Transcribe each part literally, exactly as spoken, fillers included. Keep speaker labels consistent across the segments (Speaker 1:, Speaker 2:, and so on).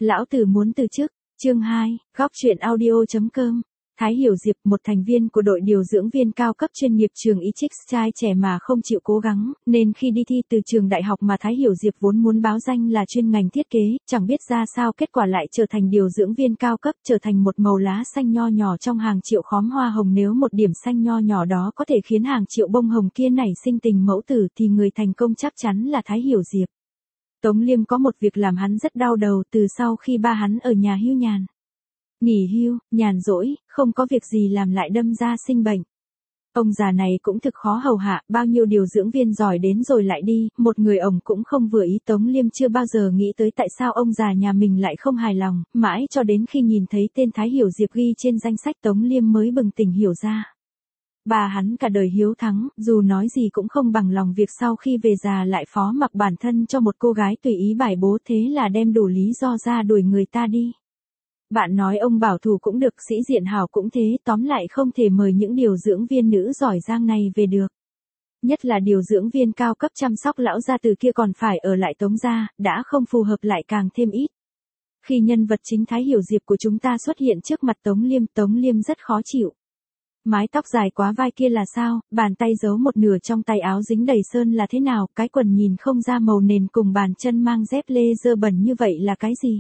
Speaker 1: lão tử muốn từ chức. Chương hai, góc truyện audio chấm com. Thái Hiểu Diệp, một thành viên của đội điều dưỡng viên cao cấp chuyên nghiệp trường y chích, trai trẻ mà không chịu cố gắng, nên khi đi thi từ trường đại học mà Thái Hiểu Diệp vốn muốn báo danh là chuyên ngành thiết kế, chẳng biết ra sao kết quả lại trở thành điều dưỡng viên cao cấp, trở thành một màu lá xanh nho nhỏ trong hàng triệu khóm hoa hồng. Nếu một điểm xanh nho nhỏ đó có thể khiến hàng triệu bông hồng kia nảy sinh tình mẫu tử thì người thành công chắc chắn là Thái Hiểu Diệp. Tống Liêm có một việc làm hắn rất đau đầu từ sau khi ba hắn ở nhà hưu nhàn. Nghỉ hưu, nhàn rỗi, không có việc gì làm lại đâm ra sinh bệnh. Ông già này cũng thực khó hầu hạ, bao nhiêu điều dưỡng viên giỏi đến rồi lại đi, một người ổng cũng không vừa ý. Tống Liêm chưa bao giờ nghĩ tới tại sao ông già nhà mình lại không hài lòng, mãi cho đến khi nhìn thấy tên Thái Hiểu Diệp ghi trên danh sách Tống Liêm mới bừng tỉnh hiểu ra. Bà hắn cả đời hiếu thắng, dù nói gì cũng không bằng lòng việc sau khi về già lại phó mặc bản thân cho một cô gái tùy ý bài bố, thế là đem đủ lý do ra đuổi người ta đi. Bạn nói ông bảo thủ cũng được, sĩ diện hảo cũng thế, tóm lại không thể mời những điều dưỡng viên nữ giỏi giang này về được. Nhất là điều dưỡng viên cao cấp chăm sóc lão gia từ kia còn phải ở lại Tống gia, đã không phù hợp lại càng thêm ít. Khi nhân vật chính Thái Hiểu Diệp của chúng ta xuất hiện trước mặt Tống Liêm, Tống Liêm rất khó chịu. Mái tóc dài quá vai kia là sao, bàn tay giấu một nửa trong tay áo dính đầy sơn là thế nào, cái quần nhìn không ra màu nền cùng bàn chân mang dép lê dơ bẩn như vậy là cái gì?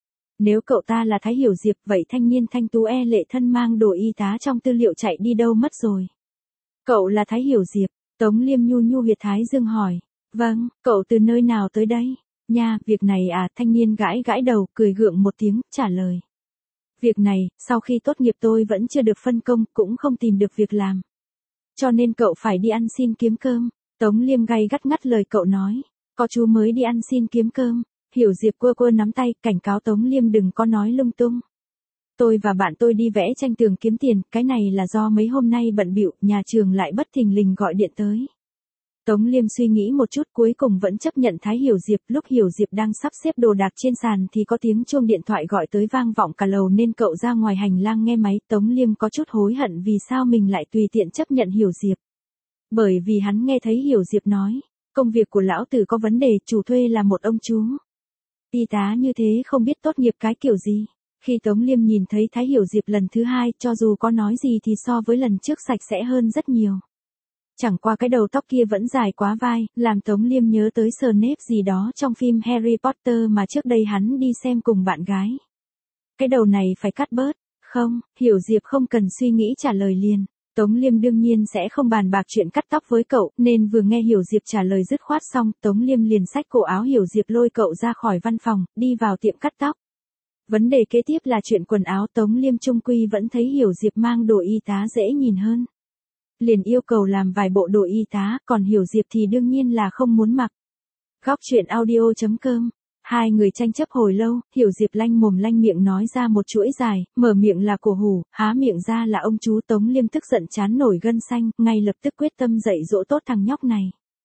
Speaker 1: Nếu cậu ta là Thái Hiểu Diệp, vậy thanh niên thanh tú e lệ thân mang đồ y tá trong tư liệu chạy đi đâu mất rồi? Cậu là Thái Hiểu Diệp, Tống Liêm nhu nhu huyệt thái dương hỏi. Vâng, cậu từ nơi nào tới đây? Nha, việc này à, thanh niên gãi gãi đầu, cười gượng một tiếng, trả lời. Việc này, sau khi tốt nghiệp tôi vẫn chưa được phân công, cũng không tìm được việc làm. Cho nên cậu phải đi ăn xin kiếm cơm. Tống Liêm gay gắt ngắt lời cậu nói. Có chú mới đi ăn xin kiếm cơm. Hiểu Diệp quơ quơ nắm tay, cảnh cáo Tống Liêm đừng có nói lung tung. Tôi và bạn tôi đi vẽ tranh tường kiếm tiền, cái này là do mấy hôm nay bận bịu, nhà trường lại bất thình lình gọi điện tới. Tống Liêm suy nghĩ một chút cuối cùng vẫn chấp nhận Thái Hiểu Diệp. Lúc Hiểu Diệp đang sắp xếp đồ đạc trên sàn thì có tiếng chuông điện thoại gọi tới vang vọng cả lầu nên cậu ra ngoài hành lang nghe máy. Tống Liêm có chút hối hận vì sao mình lại tùy tiện chấp nhận Hiểu Diệp. Bởi vì hắn nghe thấy Hiểu Diệp nói, công việc của lão tử có vấn đề, chủ thuê là một ông chú y tá như thế không biết tốt nghiệp cái kiểu gì. Khi Tống Liêm nhìn thấy Thái Hiểu Diệp lần thứ hai, cho dù có nói gì thì so với lần trước sạch sẽ hơn rất nhiều. Chẳng qua cái đầu tóc kia vẫn dài quá vai, làm Tống Liêm nhớ tới Snape gì đó trong phim Harry Potter mà trước đây hắn đi xem cùng bạn gái. Cái đầu này phải cắt bớt. Không, Hiểu Diệp không cần suy nghĩ trả lời liền. Tống Liêm đương nhiên sẽ không bàn bạc chuyện cắt tóc với cậu, nên vừa nghe Hiểu Diệp trả lời dứt khoát xong, Tống Liêm liền xách cổ áo Hiểu Diệp lôi cậu ra khỏi văn phòng, đi vào tiệm cắt tóc. Vấn đề kế tiếp là chuyện quần áo. Tống Liêm chung quy vẫn thấy Hiểu Diệp mang đồ y tá dễ nhìn hơn. Liền yêu cầu làm vài bộ đồ y tá, còn Hiểu Diệp thì đương nhiên là không muốn mặc. Góc truyện audio chấm com. Hai người tranh chấp hồi lâu, Hiểu Diệp lanh mồm lanh miệng nói ra một chuỗi dài, mở miệng là cổ hủ, há miệng ra là ông chú. Tống Liêm tức giận chán nổi gân xanh, ngay lập tức quyết tâm dạy dỗ tốt thằng nhóc này.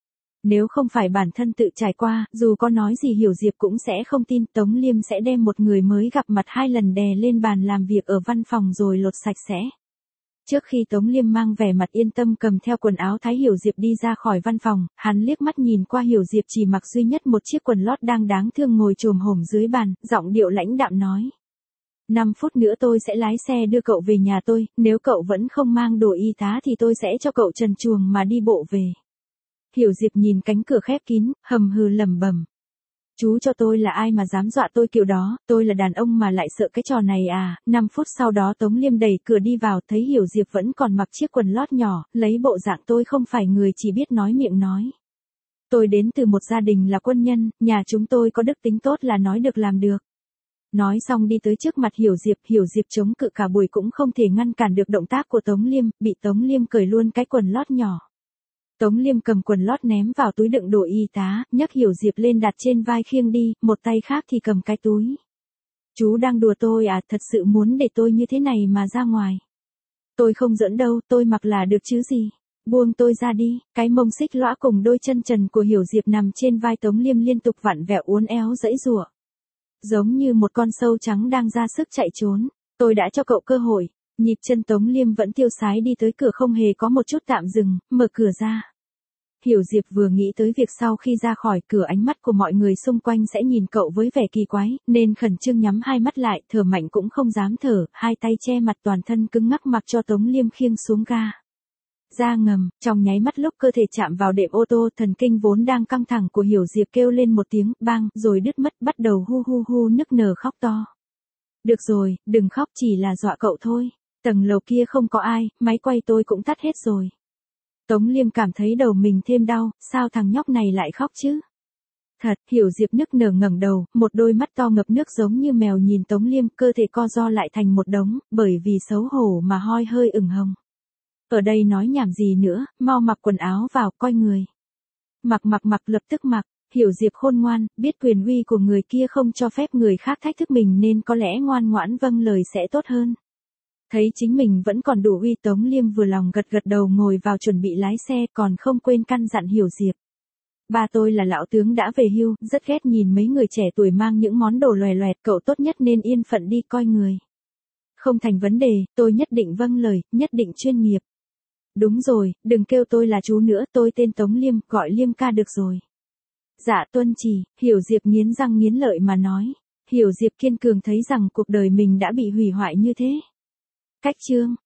Speaker 1: Nếu không phải bản thân tự trải qua, dù có nói gì Hiểu Diệp cũng sẽ không tin. Tống Liêm sẽ đem một người mới gặp mặt hai lần đè lên bàn làm việc ở văn phòng rồi lột sạch sẽ. Trước khi Tống Liêm mang vẻ mặt yên tâm cầm theo quần áo Thái Hiểu Diệp đi ra khỏi văn phòng, hắn liếc mắt nhìn qua Hiểu Diệp chỉ mặc duy nhất một chiếc quần lót đang đáng thương ngồi chồm hổm dưới bàn, giọng điệu lãnh đạm nói. năm phút nữa tôi sẽ lái xe đưa cậu về nhà tôi, nếu cậu vẫn không mang đồ y tá thì tôi sẽ cho cậu trần truồng mà đi bộ về. Hiểu Diệp nhìn cánh cửa khép kín, hầm hừ lẩm bẩm. Chú cho tôi là ai mà dám dọa tôi kiểu đó, tôi là đàn ông mà lại sợ cái trò này à. Năm phút sau đó Tống Liêm đẩy cửa đi vào, thấy Hiểu Diệp vẫn còn mặc chiếc quần lót nhỏ, lấy bộ dạng tôi không phải người chỉ biết nói miệng nói. Tôi đến từ một gia đình là quân nhân, nhà chúng tôi có đức tính tốt là nói được làm được. Nói xong đi tới trước mặt Hiểu Diệp, Hiểu Diệp chống cự cả buổi cũng không thể ngăn cản được động tác của Tống Liêm, bị Tống Liêm cởi luôn cái quần lót nhỏ. Tống Liêm cầm quần lót ném vào túi đựng đồ y tá, nhấc Hiểu Diệp lên đặt trên vai khiêng đi, một tay khác thì cầm cái túi. Chú đang đùa tôi à, thật sự muốn để tôi như thế này mà ra ngoài. Tôi không giỡn đâu, tôi mặc là được chứ gì. Buông tôi ra đi. Cái mông xích lõa cùng đôi chân trần của Hiểu Diệp nằm trên vai Tống Liêm liên tục vặn vẹo uốn éo giãy giụa. Giống như một con sâu trắng đang ra sức chạy trốn. Tôi đã cho cậu cơ hội. Nhịp chân Tống Liêm vẫn tiêu sái đi tới cửa không hề có một chút tạm dừng, mở cửa ra. Hiểu Diệp vừa nghĩ tới việc sau khi ra khỏi cửa ánh mắt của mọi người xung quanh sẽ nhìn cậu với vẻ kỳ quái, nên khẩn trương nhắm hai mắt lại, thở mạnh cũng không dám thở, hai tay che mặt toàn thân cứng ngắc mặc cho Tống Liêm khiêng xuống ga. Ra ngầm, trong nháy mắt lúc cơ thể chạm vào đệm ô tô, thần kinh vốn đang căng thẳng của Hiểu Diệp kêu lên một tiếng, bang, rồi đứt mất, bắt đầu hu hu hu nức nở khóc to. Được rồi, đừng khóc, chỉ là dọa cậu thôi. Tầng lầu kia không có ai, máy quay tôi cũng tắt hết rồi. Tống Liêm cảm thấy đầu mình thêm đau, sao thằng nhóc này lại khóc chứ? Thật, Hiểu Diệp nức nở ngẩng đầu, một đôi mắt to ngập nước giống như mèo nhìn Tống Liêm, cơ thể co ro lại thành một đống, bởi vì xấu hổ mà hoi hơi ửng hồng. Ở đây nói nhảm gì nữa, mau mặc quần áo vào, coi người. Mặc mặc mặc lập tức mặc, Hiểu Diệp khôn ngoan, biết quyền uy của người kia không cho phép người khác thách thức mình nên có lẽ ngoan ngoãn vâng lời sẽ tốt hơn. Thấy chính mình vẫn còn đủ uy, Tống Liêm vừa lòng gật gật đầu ngồi vào chuẩn bị lái xe, còn không quên căn dặn Hiểu Diệp. Ba tôi là lão tướng đã về hưu, rất ghét nhìn mấy người trẻ tuổi mang những món đồ loè loẹt, cậu tốt nhất nên yên phận đi coi người. Không thành vấn đề, tôi nhất định vâng lời, nhất định chuyên nghiệp. Đúng rồi, đừng kêu tôi là chú nữa, tôi tên Tống Liêm, gọi Liêm ca được rồi. Dạ tuân chỉ, Hiểu Diệp nghiến răng nghiến lợi mà nói. Hiểu Diệp kiên cường thấy rằng cuộc đời mình đã bị hủy hoại như thế. Cách chương